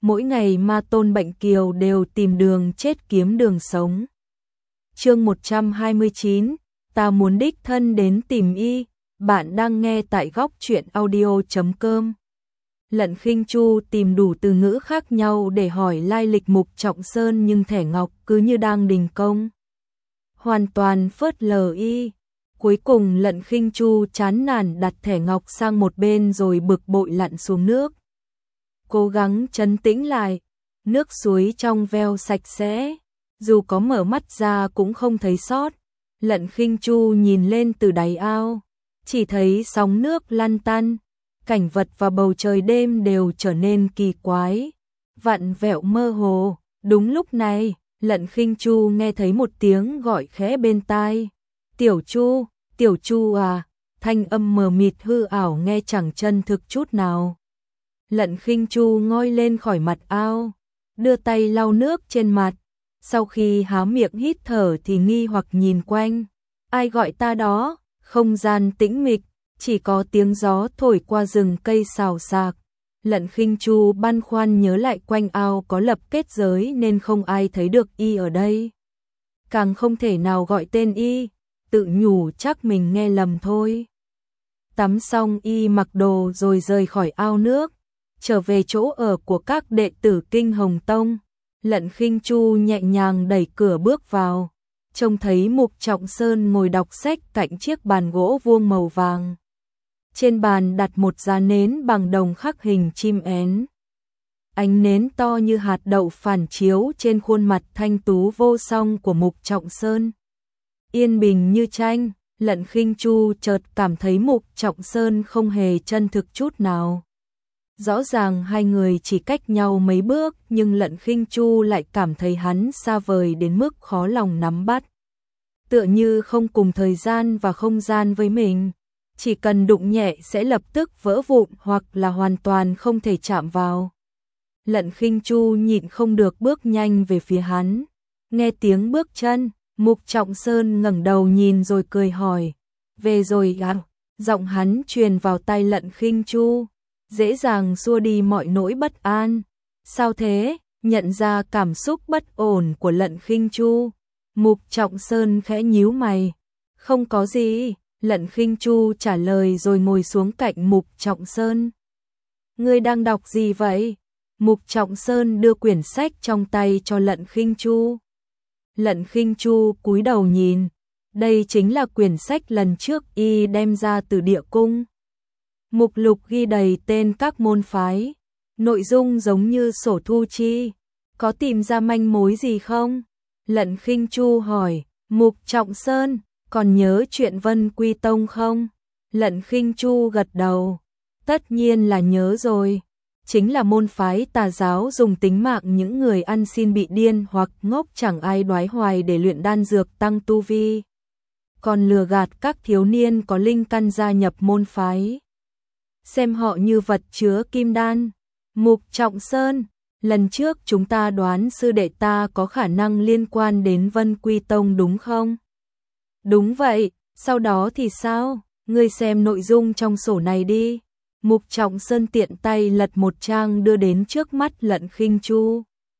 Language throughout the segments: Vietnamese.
mỗi ngày ma tôn bệnh kiều đều tìm đường chết kiếm đường sống. Chương 129, ta muốn đích thân đến tìm y, bạn đang nghe tại góc truyện audio.com. Lận Khinh Chu tìm đủ từ ngữ khác nhau để hỏi lai lịch Mục Trọng Sơn, nhưng thẻ ngọc cứ như đang đình công, hoàn toàn phớt lờ y. Cuối cùng Lận Khinh Chu chán nản đặt thẻ ngọc sang một bên rồi bực bội lặn xuống nước. Cố gắng trấn tĩnh lại, nước suối trong veo sạch sẽ, dù có mở mắt ra cũng không thấy sót. Lận Khinh Chu nhìn lên từ đáy ao, chỉ thấy sóng nước lăn tăn, cảnh vật và bầu trời đêm đều trở nên kỳ quái, vặn vẹo mơ hồ. Đúng lúc này, Lận Khinh Chu nghe thấy một tiếng gọi khẽ bên tai. Tiểu Chu à, thanh âm mờ mịt hư ảo nghe chẳng chân thực chút nào. Lận Khinh Chu ngoi lên khỏi mặt ao, đưa tay lau nước trên mặt, sau khi há miệng hít thở thì nghi hoặc nhìn quanh. Ai gọi ta đó? Không gian tĩnh mịch, chỉ có tiếng gió thổi qua rừng cây xào xạc. Lận Khinh Chu băn khoăn nhớ lại quanh ao có lập kết giới nên không ai thấy được y ở đây. Càng không thể nào gọi tên y, tự nhủ chắc mình nghe lầm thôi. Tắm xong y mặc đồ rồi rời khỏi ao nước, trở về chỗ ở của các đệ tử Kinh Hồng Tông. Lận Khinh Chu nhẹ nhàng đẩy cửa bước vào, trông thấy Mục Trọng Sơn ngồi đọc sách cạnh chiếc bàn gỗ vuông màu vàng. Trên bàn đặt một giá nến bằng đồng khắc hình chim én. Ánh nến to như hạt đậu phản chiếu trên khuôn mặt thanh tú vô song của Mục Trọng Sơn. Yên bình như tranh, Lận Khinh Chu chợt cảm thấy Mục Trọng Sơn không hề chân thực chút nào. Rõ ràng hai người chỉ cách nhau mấy bước, nhưng Lận Khinh Chu lại cảm thấy hắn xa vời đến mức khó lòng nắm bắt. Tựa như không cùng thời gian và không gian với mình, chỉ cần đụng nhẹ sẽ lập tức vỡ vụn hoặc là hoàn toàn không thể chạm vào. Lận Khinh Chu nhịn không được bước nhanh về phía hắn. Nghe tiếng bước chân, Mục Trọng Sơn ngẩng đầu nhìn rồi cười hỏi, về rồi à? Giọng hắn truyền vào tai Lận Khinh Chu, dễ dàng xua đi mọi nỗi bất an. Sao thế? Nhận ra cảm xúc bất ổn của Lận Khinh Chu, Mục Trọng Sơn khẽ nhíu mày. Không có gì, Lận Khinh Chu trả lời rồi ngồi xuống cạnh Mục Trọng Sơn. Ngươi đang đọc gì vậy? Mục Trọng Sơn đưa quyển sách trong tay cho Lận Khinh Chu. Lận Khinh Chu cúi đầu nhìn, đây chính là quyển sách lần trước y đem ra từ địa cung. Mục lục ghi đầy tên các môn phái, nội dung giống như sổ thu chi. Có tìm ra manh mối gì không? Lận Khinh Chu hỏi. Mục Trọng Sơn, còn nhớ chuyện Vân Quy Tông không? Lận Khinh Chu gật đầu. Tất nhiên là nhớ rồi. Chính là môn phái tà giáo dùng tính mạng những người ăn xin bị điên hoặc ngốc chẳng ai đoái hoài để luyện đan dược tăng tu vi, còn lừa gạt các thiếu niên có linh căn gia nhập môn phái, xem họ như vật chứa kim đan. Mục Trọng Sơn, lần trước chúng ta đoán sư đệ ta có khả năng liên quan đến Vân Quy Tông đúng không? Đúng vậy, sau đó thì sao? Ngươi xem nội dung trong sổ này đi. Mục Trọng Sơn tiện tay lật một trang đưa đến trước mắt Lận Khinh Chu.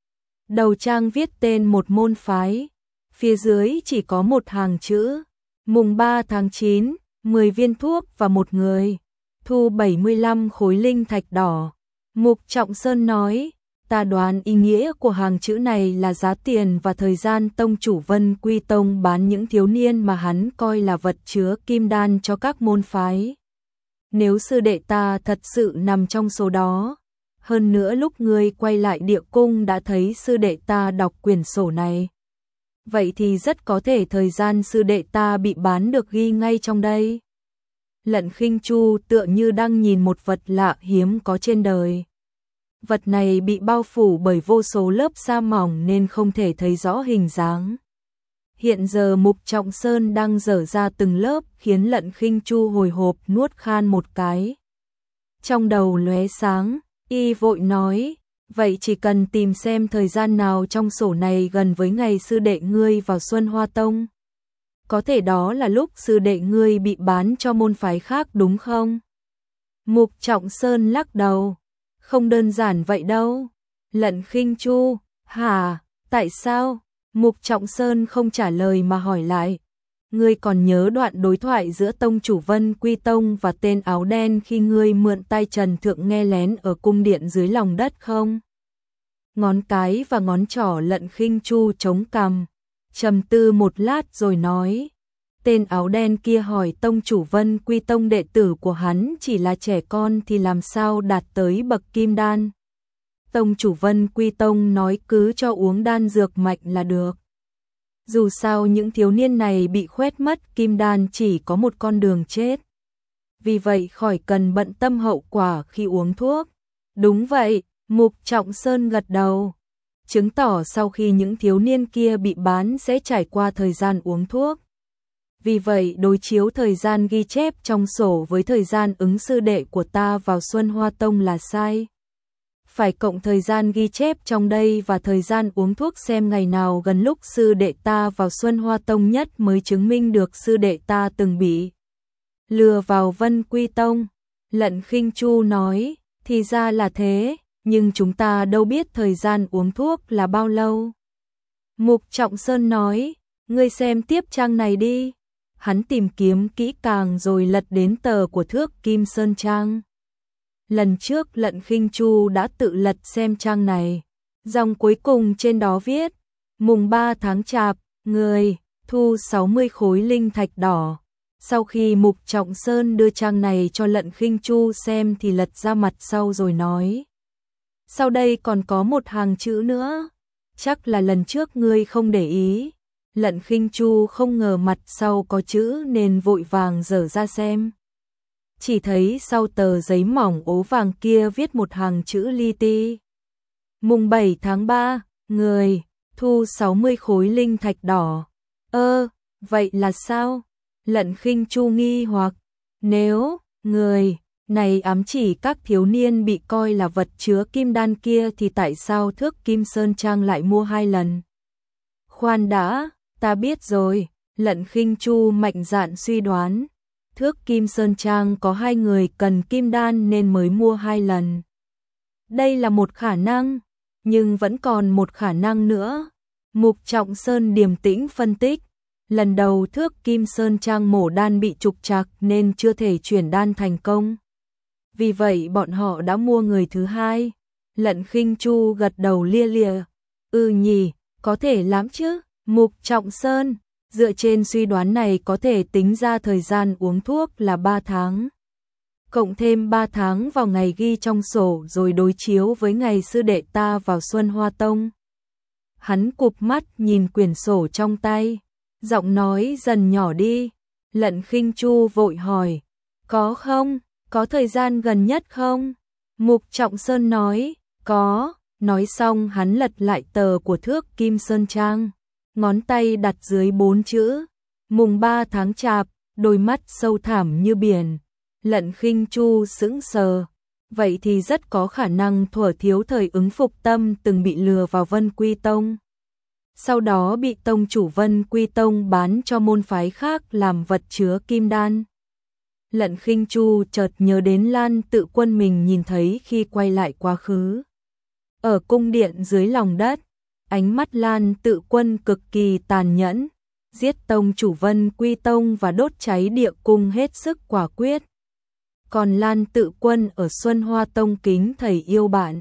Đầu trang viết tên một môn phái, phía dưới chỉ có một hàng chữ: mùng 3 tháng 9, 10 viên thuốc và một người, thu 75 khối linh thạch đỏ. Mục Trọng Sơn nói, ta đoán ý nghĩa của hàng chữ này là giá tiền và thời gian tông chủ Vân Quy Tông bán những thiếu niên mà hắn coi là vật chứa kim đan cho các môn phái. Nếu sư đệ ta thật sự nằm trong số đó, hơn nữa lúc ngươi quay lại địa cung đã thấy sư đệ ta đọc quyển sổ này, vậy thì rất có thể thời gian sư đệ ta bị bán được ghi ngay trong đây. Lận Khinh Chu tựa như đang nhìn một vật lạ hiếm có trên đời. Vật này bị bao phủ bởi vô số lớp sa mỏng nên không thể thấy rõ hình dáng. Hiện giờ Mục Trọng Sơn đang dở ra từng lớp khiến Lận Khinh Chu hồi hộp nuốt khan một cái. Trong đầu lóe sáng, y vội nói, vậy chỉ cần tìm xem thời gian nào trong sổ này gần với ngày sư đệ ngươi vào Xuân Hoa Tông. Có thể đó là lúc sư đệ ngươi bị bán cho môn phái khác đúng không? Mục Trọng Sơn lắc đầu, không đơn giản vậy đâu. Lận Khinh Chu, hả, tại sao? Mục Trọng Sơn không trả lời mà hỏi lại. Ngươi còn nhớ đoạn đối thoại giữa tông chủ Vân Quy Tông và tên áo đen khi ngươi mượn tay Trần Thượng nghe lén ở cung điện dưới lòng đất không? Ngón cái và ngón trỏ Lận Khinh Chu chống cằm, trầm tư một lát rồi nói. Tên áo đen kia hỏi tông chủ Vân Quy Tông đệ tử của hắn chỉ là trẻ con thì làm sao đạt tới bậc kim đan. Tông chủ Vân Quy Tông nói cứ cho uống đan dược mạnh là được. Dù sao những thiếu niên này bị khoét mất kim đan chỉ có một con đường chết. Vì vậy khỏi cần bận tâm hậu quả khi uống thuốc. Đúng vậy, Mục Trọng Sơn gật đầu. Chứng tỏ sau khi những thiếu niên kia bị bán sẽ trải qua thời gian uống thuốc. Vì vậy đối chiếu thời gian ghi chép trong sổ với thời gian ứng sư đệ của ta vào Xuân Hoa Tông là sai. Phải cộng thời gian ghi chép trong đây và thời gian uống thuốc xem ngày nào gần lúc sư đệ ta vào Xuân Hoa Tông nhất mới chứng minh được sư đệ ta từng bị lừa vào Vân Quy Tông. Lận Khinh Chu nói, thì ra là thế, nhưng chúng ta đâu biết thời gian uống thuốc là bao lâu. Mục Trọng Sơn nói, ngươi xem tiếp trang này đi. Hắn tìm kiếm kỹ càng rồi lật đến tờ của Thước Kim Sơn Trang. Lần trước Lận Khinh Chu đã tự lật xem trang này. Dòng cuối cùng trên đó viết, mùng 3 tháng Chạp, người thu 60 khối linh thạch đỏ. Sau khi Mục Trọng Sơn đưa trang này cho Lận Khinh Chu xem thì lật ra mặt sau rồi nói. Sau đây còn có một hàng chữ nữa. Chắc là lần trước ngươi không để ý. Lận Khinh Chu không ngờ mặt sau có chữ nên vội vàng dở ra xem. Chỉ thấy sau tờ giấy mỏng ố vàng kia viết một hàng chữ li ti. Mùng 7 tháng 3, người thu 60 khối linh thạch đỏ. Vậy là sao? Lận Khinh Chu nghi hoặc, nếu người này ám chỉ các thiếu niên bị coi là vật chứa kim đan kia thì tại sao Thước Kim Sơn Trang lại mua 2 lần? Khoan đã, ta biết rồi, Lận Khinh Chu mạnh dạn suy đoán. Thước Kim Sơn Trang có 2 người cần kim đan nên mới mua 2 lần. Đây là một khả năng, nhưng vẫn còn một khả năng nữa. Mục Trọng Sơn điềm tĩnh phân tích. Lần đầu Thước Kim Sơn Trang mổ đan bị trục trặc nên chưa thể chuyển đan thành công. Vì vậy bọn họ đã mua người thứ 2. Lận Khinh Chu gật đầu lia lịa. Nhỉ, có thể lắm chứ. Mục Trọng Sơn, dựa trên suy đoán này có thể tính ra thời gian uống thuốc là 3 tháng. Cộng thêm 3 tháng vào ngày ghi trong sổ rồi đối chiếu với ngày sư đệ ta vào Xuân Hoa Tông. Hắn cụp mắt nhìn quyển sổ trong tay, giọng nói dần nhỏ đi. Lận Khinh Chu vội hỏi, có không? Có thời gian gần nhất không? Mục Trọng Sơn nói, có. Nói xong hắn lật lại tờ của Thước Kim Sơn Trang. Ngón tay đặt dưới 4 chữ, mùng 3 tháng Chạp, đôi mắt sâu thẳm như biển. Lận Khinh Chu sững sờ, vậy thì rất có khả năng thuở thiếu thời ứng Phục Tâm từng bị lừa vào Vân Quy Tông. Sau đó bị tông chủ Vân Quy Tông bán cho môn phái khác làm vật chứa kim đan. Lận Khinh Chu chợt nhớ đến Lan Tự Quân mình nhìn thấy khi quay lại quá khứ. Ở cung điện dưới lòng đất, ánh mắt Lan Tự Quân cực kỳ tàn nhẫn, giết tông chủ Vân Quy Tông và đốt cháy địa cung hết sức quả quyết. Còn Lan Tự Quân ở Xuân Hoa Tông kính thầy yêu bạn,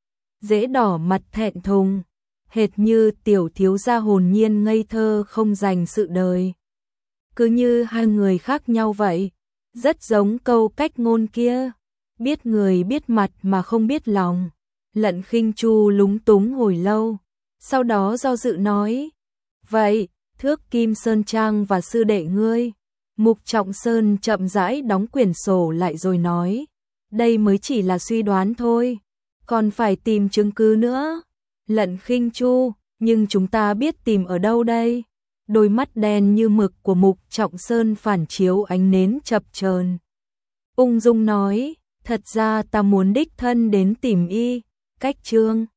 dễ đỏ mặt thẹn thùng, hệt như tiểu thiếu gia hồn nhiên ngây thơ không dành sự đời. Cứ như 2 người khác nhau vậy, rất giống câu cách ngôn kia, biết người biết mặt mà không biết lòng. Lận Khinh Chu lúng túng hồi lâu, sau đó do dự nói, vậy, Thước Kim Sơn Trang và sư đệ ngươi. Mục Trọng Sơn chậm rãi đóng quyển sổ lại rồi nói, đây mới chỉ là suy đoán thôi, còn phải tìm chứng cứ nữa. Lận Khinh Chu, nhưng chúng ta biết tìm ở đâu đây? Đôi mắt đen như mực của Mục Trọng Sơn phản chiếu ánh nến chập chờn. Ung dung nói, thật ra ta muốn đích thân đến tìm y. Cách chương